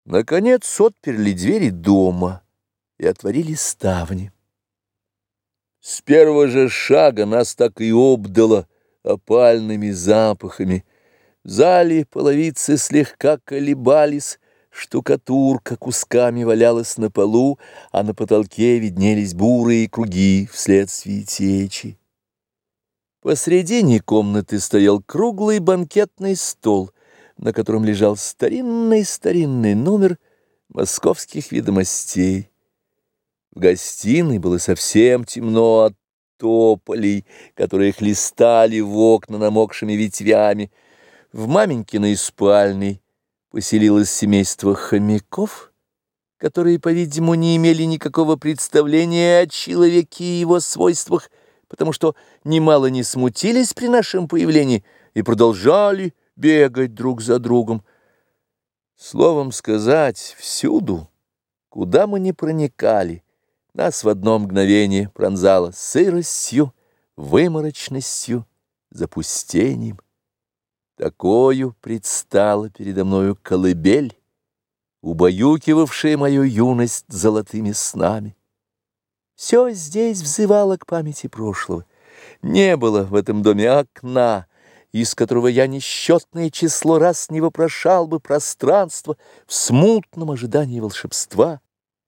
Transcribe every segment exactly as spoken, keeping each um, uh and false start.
Наконец отперли двери дома и отворили ставни. С первого же шага нас так и обдало опальными запахами. В зале половицы слегка колебались, штукатурка кусками валялась на полу, а на потолке виднелись бурые круги вследствие течи. Посредине комнаты стоял круглый банкетный стол, на котором лежал старинный-старинный номер «Московских ведомостей». В гостиной было совсем темно от тополей, которые хлестали в окна намокшими ветвями. В маменькиной спальне поселилось семейство хомяков, которые, по-видимому, не имели никакого представления о человеке и его свойствах, потому что немало не смутились при нашем появлении и продолжали бегать друг за другом. Словом сказать, всюду, куда мы ни проникали, нас в одно мгновение пронзало сыростью, выморочностью, запустением. Такою предстала передо мною колыбель, убаюкивавшая мою юность золотыми снами. Все здесь взывало к памяти прошлого. Не было в этом доме окна, из которого я несчетное число раз не вопрошал бы пространство в смутном ожидании волшебства.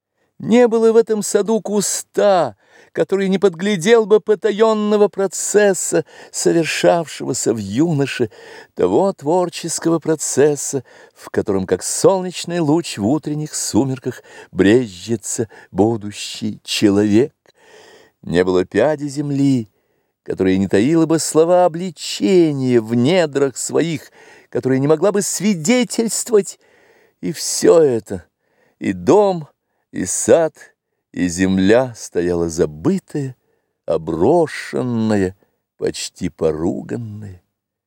Не было в этом саду куста, который не подглядел бы потаенного процесса, совершавшегося в юноше, того творческого процесса, в котором, как солнечный луч в утренних сумерках, брезжится будущий человек. Не было пяди земли, которая не таила бы слова обличения в недрах своих, которая не могла бы свидетельствовать. И все это, и дом, и сад, и земля стояла забытая, оброшенная, почти поруганная.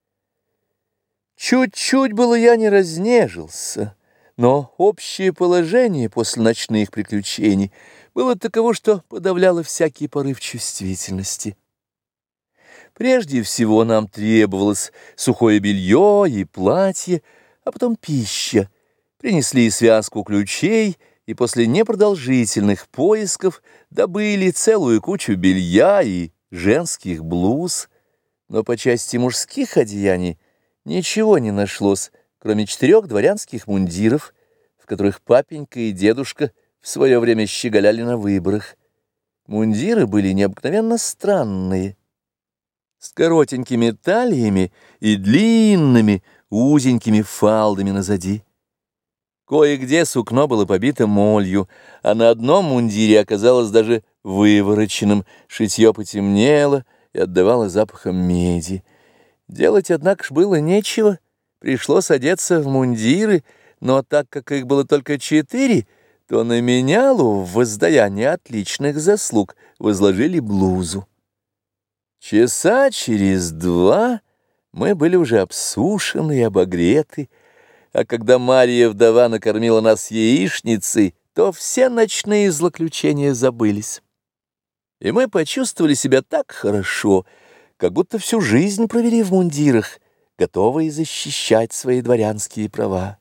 Чуть-чуть было я не разнежился, но общее положение после ночных приключений было таково, что подавляло всякий порыв чувствительности. Прежде всего нам требовалось сухое белье и платье, а потом пища. Принесли связку ключей, и после непродолжительных поисков добыли целую кучу белья и женских блуз, но по части мужских одеяний ничего не нашлось, кроме четырех дворянских мундиров, в которых папенька и дедушка в свое время щеголяли на выборах. Мундиры были необыкновенно странные, с коротенькими талиями и длинными узенькими фалдами назади. Кое-где сукно было побито молью, а на одном мундире оказалось даже вывороченным, шитье потемнело и отдавало запахом меди. Делать, однако ж, было нечего, пришлось одеться в мундиры, но так как их было только четыре, то на менялу в воздаяние отличных заслуг возложили блузу. Часа через два мы были уже обсушены и обогреты, а когда Марья вдова накормила нас яичницей, то все ночные злоключения забылись. И мы почувствовали себя так хорошо, как будто всю жизнь провели в мундирах, готовые защищать свои дворянские права.